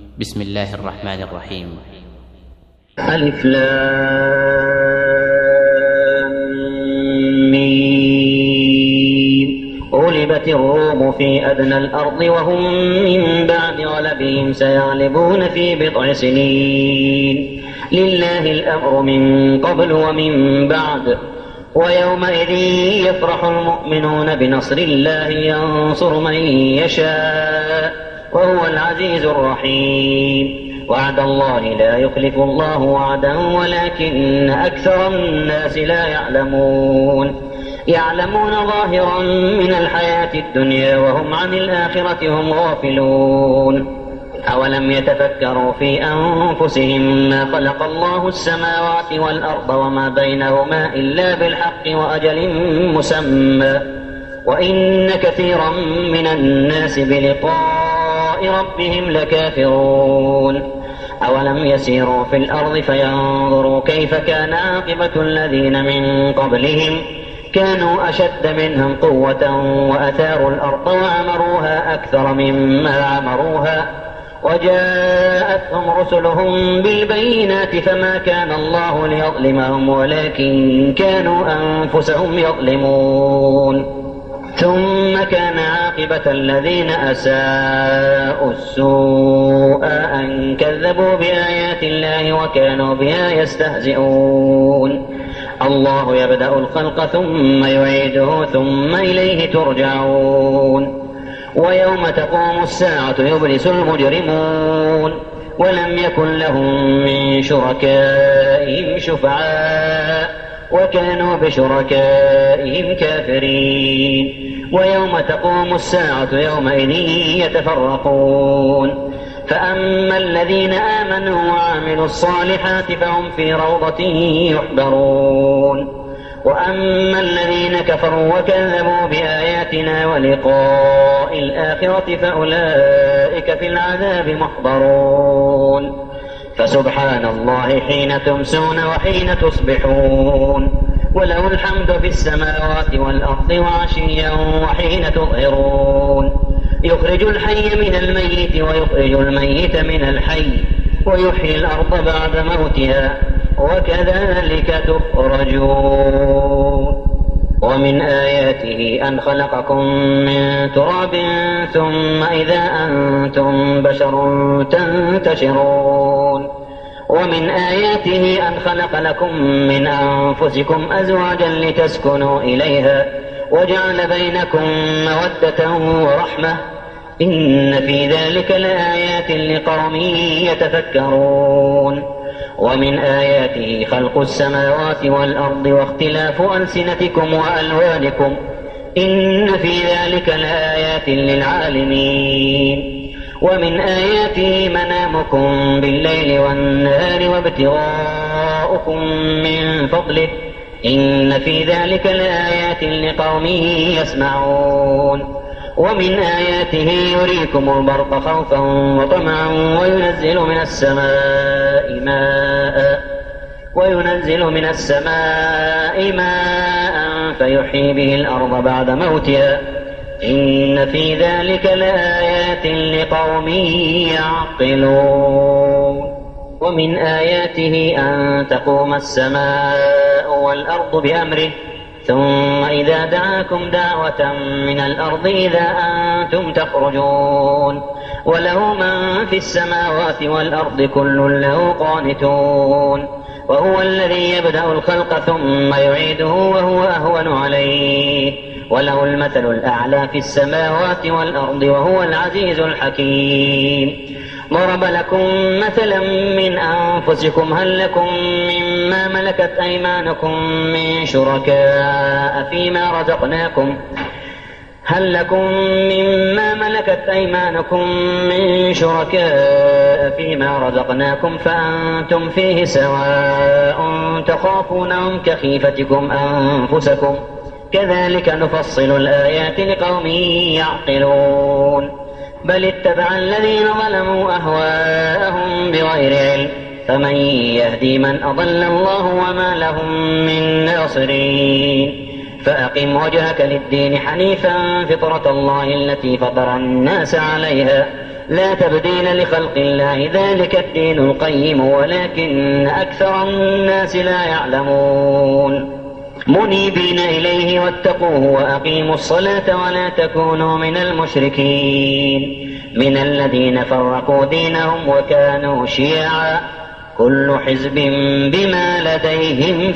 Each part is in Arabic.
بسم الله الرحمن الرحيم. ألف لام ميم. غلبت الروم في أدنى الأرض وهم من بعد غلبهم سيغلبون في بضع سنين. لله الأمر من قبل ومن بعد. ويومئذ يفرح المؤمنون بنصر الله ينصر من يشاء وهو العزيز الرحيم. وعد الله لا يخلف الله وعدا ولكن أكثر الناس لا يعلمون ظاهرا من الحياة الدنيا وهم عن الآخرة هم غافلون. أولم يتفكروا في أنفسهم ما خلق الله السماوات والأرض وما بينهما إلا بالحق وأجل مسمى وإن كثيرا من الناس بلقاء ربهم لكافرون. أولم يسيروا في الأرض فينظروا كيف كان عاقبة الذين من قبلهم كانوا أشد منهم قوة وأثاروا الأرض وعمروها أكثر مما عمروها وجاءتهم رسلهم بالبينات فما كان الله ليظلمهم ولكن كانوا أنفسهم يظلمون. ثم كان عاقبة الذين أساءوا السوء أن كذبوا بآيات الله وكانوا بها يستهزئون. الله يبدأ الخلق ثم يعيده ثم إليه ترجعون. ويوم تقوم الساعة يبلس المجرمون ولم يكن لهم من شركائهم شفعاء وكانوا بشركائهم كافرين. ويوم تقوم الساعة يومئذ يتفرقون فأما الذين آمنوا وعملوا الصالحات فهم في روضة يحبرون وأما الذين كفروا وكذبوا بآياتنا ولقاء الآخرة فأولئك في العذاب محضرون. فسبحان الله حين تمسون وحين تصبحون وله الحمد في السماوات والأرض وعشيا وحين تظهرون. يخرج الحي من الميت ويخرج الميت من الحي ويحيي الأرض بعد موتها وكذلك تخرجون. ومن آياته أن خلقكم من تراب ثم إذا أنتم بشر تنتشرون. ومن آياته أن خلق لكم من أنفسكم أزواجا لتسكنوا إليها وجعل بينكم مودة ورحمة إن في ذلك لآيات لقوم يتفكرون. ومن آياته خلق السماوات والأرض واختلاف ألسنتكم وألوانكم إن في ذلك لآيات للعالمين. ومن آياته منامكم بالليل والنهار وابتغاؤكم من فضله إن في ذلك لآيات لقوم يسمعون. ومن آياته يريكم البرق خوفا وطمعا وينزل من السماء ماء فيحيي به الأرض بعد موتها إن في ذلك لآيات لقوم يعقلون. ومن آياته أن تقوم السماء والأرض بأمره ثم إذا دعاكم دعوة من الأرض إذا أنتم تخرجون. وله من في السماوات والأرض كل له قانتون. وهو الذي يبدأ الخلق ثم يعيده وهو أهون عليه وله المثل الأعلى في السماوات والأرض وهو العزيز الحكيم. ضرب لكم مثلا من أنفسكم هل لكم مما ملكت أيمانكم من شركاء فيما رزقناكم فأنتم فيه سواء تخافونهم كخيفتكم أنفسكم كذلك نفصل الآيات لقوم يعقلون. بل اتبع الذين ظلموا أهواءهم بغير علم فمن يهدي من أضل الله وما لهم من ناصرين. فأقم وجهك للدين حنيفا فطرة الله التي فطر الناس عليها لا تبديل لخلق الله، ذلك الدين القيم ولكن أكثر الناس لا يعلمون. منيبين إليه واتقوه وأقيموا الصلاة ولا تكونوا من المشركين، من الذين فرقوا دينهم وكانوا شيعا كل حزب بما لديهم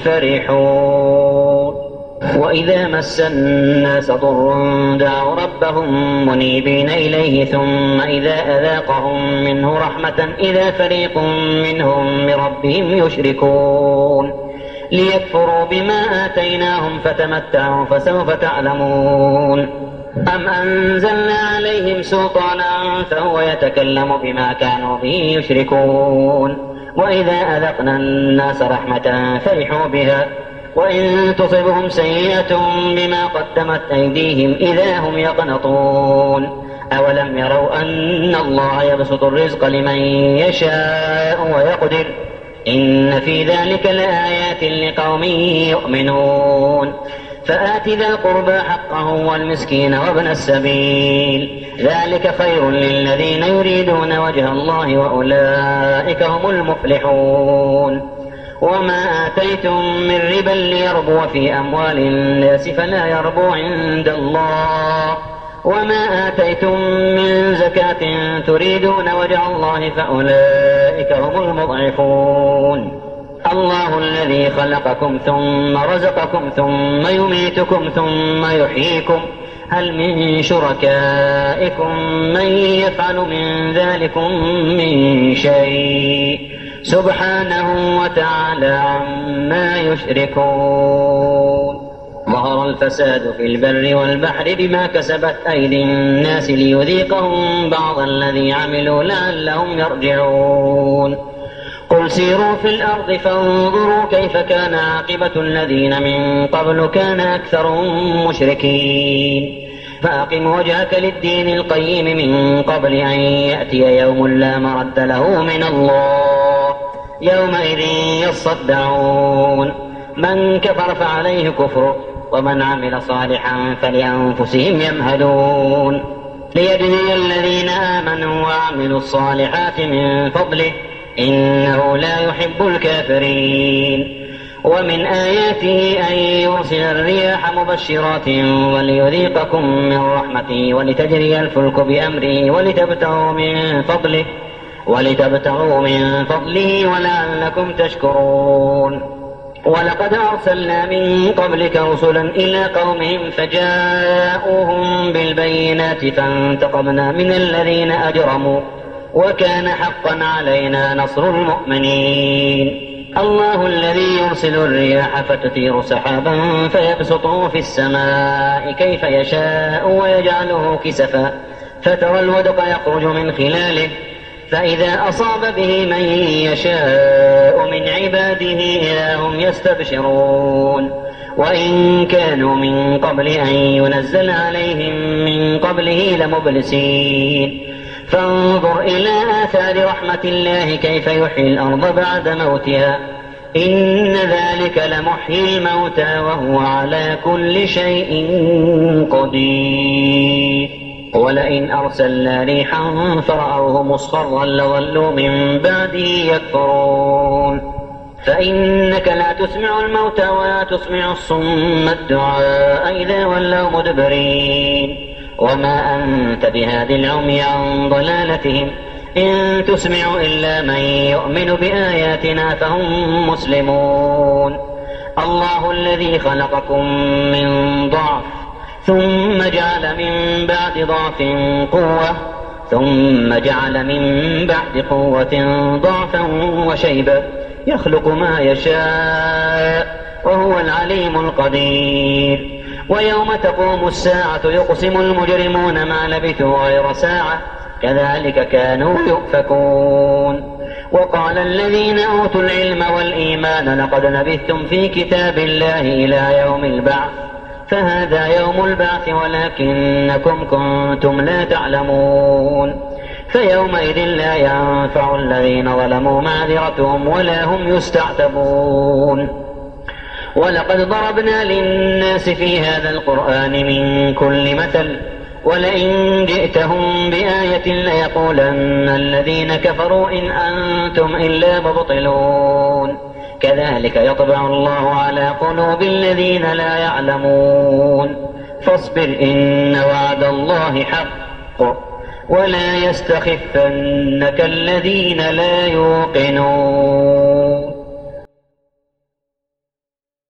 فرحون. وإذا مس الناس ضر دعوا ربهم منيبين إليه ثم إذا أذاقهم منه رحمة إذا فريق منهم بربهم يشركون ليكفروا بما آتيناهم فتمتعوا فسوف تعلمون. أم أنزلنا عليهم سلطانا فهو يتكلم بما كانوا به يشركون. وإذا أذقنا الناس رحمة فرحوا بها وإن تصبهم سيئة بما قدمت أيديهم إذا هم يقنطون. أولم يروا أن الله يبسط الرزق لمن يشاء ويقدر إن في ذلك لآيات لقوم يؤمنون. فآت ذا القربى حقه والمسكين وابن السبيل ذلك خير للذين يريدون وجه الله وأولئك هم المفلحون. وما آتيتم من ربا ليربو في أموال الناس فلا يربو عند الله وما آتيتم من زكاة تريدون وجه الله فأولئك هم المضعفون. الله الذي خلقكم ثم رزقكم ثم يميتكم ثم يحييكم هل من شركائكم من يفعل من ذلكم من شيء سبحانه وتعالى عما يشركون. ظهر الفساد في البر والبحر بما كسبت أيدي الناس ليذيقهم بعض الذي عملوا لعلهم يرجعون. قل سيروا في الأرض فانظروا كيف كان عاقبة الذين من قبل كان أكثرهم مشركين. فأقم وجهك للدين القيم من قبل أن يأتي يوم لا مرد له من الله يومئذ يصدعون. من كفر فعليه كفره ومن عمل صالحا فلأنفسهم يمهدون ليجزي الذين آمنوا وعملوا الصالحات من فضله إنه لا يحب الكافرين. ومن آياته أن يرسل الرياح مبشرات وليذيقكم من رحمته ولتجري الفلك بأمره ولتبتغوا من فضله ولعلكم تشكرون. ولقد أرسلنا من قبلك رسلا إلى قومهم فجاءوهم بالبينات فانتقمنا من الذين أجرموا وكان حقا علينا نصر المؤمنين. الله الذي يرسل الرياح فتثير سحابا فيبسطه في السماء كيف يشاء ويجعله كسفا فترى الودق يخرج من خلاله فإذا أصاب به من يشاء من عباده إذا هم يستبشرون. وإن كانوا من قبل أن ينزل عليهم من قبله لمبلسين. فانظر إلى آثار رحمة الله كيف يحيي الأرض بعد موتها إن ذلك لمحيي الموتى وهو على كل شيء قدير. ولئن أرسلنا ريحا فرأوه مصفرا لظلوا من بعده يكفرون. فإنك لا تسمع الموتى ولا تسمع الصم الدعاء إذا ولوا مدبرين. وما أنت بهاد العمي عن ضلالتهم إن تسمع إلا من يؤمن بآياتنا فهم مسلمون. الله الذي خلقكم من ضعف ثم جعل من بعد ضعف قوة ثم جعل من بعد قوة ضعفا وشيبا يخلق ما يشاء وهو العليم القدير. ويوم تقوم الساعة يقسم المجرمون ما لبثوا غير ساعة كذلك كانوا يؤفكون. وقال الذين أوتوا العلم والإيمان لقد لبثتم في كتاب الله إلى يوم البعث فهذا يوم البعث ولكنكم كنتم لا تعلمون. فيومئذ لا ينفع الذين ظلموا معذرتهم ولا هم يستعتبون. ولقد ضربنا للناس في هذا القرآن من كل مثل ولئن جئتهم بآية ليقولن الذين كفروا إن أنتم إلا مبطلون كذلك يطبع الله على قلوب الذين لا يعلمون فاصبر إن وعد الله حق ولا يستخفنك الذين لا يوقنون.